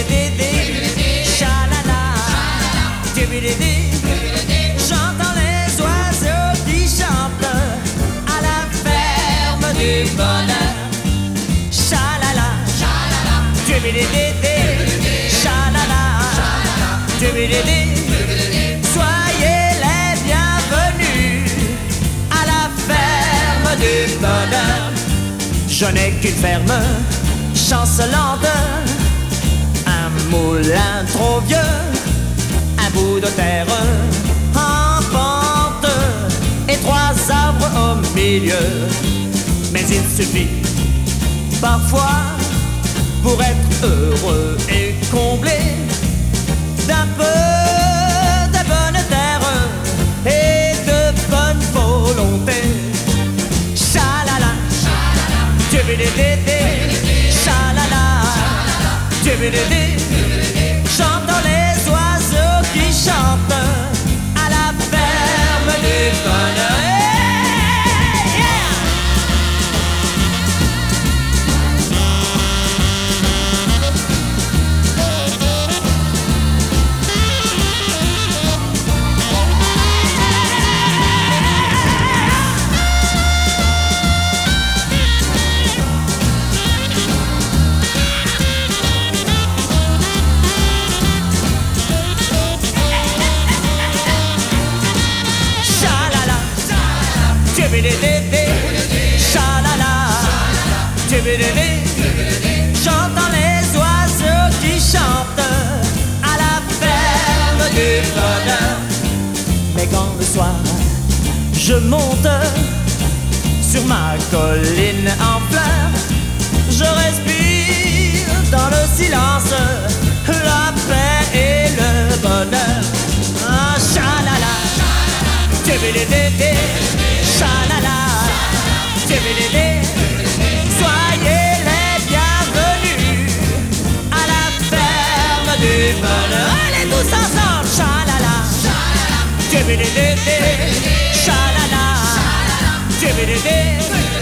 Chalala, j'entends les oiseaux qui chantent à la ferme du bonheur. Chalala, soyez les bienvenus à la ferme du bonheur. Je n'ai qu'une ferme chancelante, un moulin trop vieux, un bout de terre en pente et 3 arbres au milieu. Mais il suffit parfois pour être heureux et comblé d'un peu de bonne terre et de bonne volonté. Chalala, chalala, j'entends les oiseaux qui chantent à la ferme du bonheur. J'entends les oiseaux qui chantent à la ferme du bonheur. Mais quand le soir je monte sur ma colline en fleurs, je respire dans le silence la paix et le bonheur. Ah, chalala, chalala, soyez les bienvenus à la ferme du bonheur. Allez tous ensemble, chalala, chalala,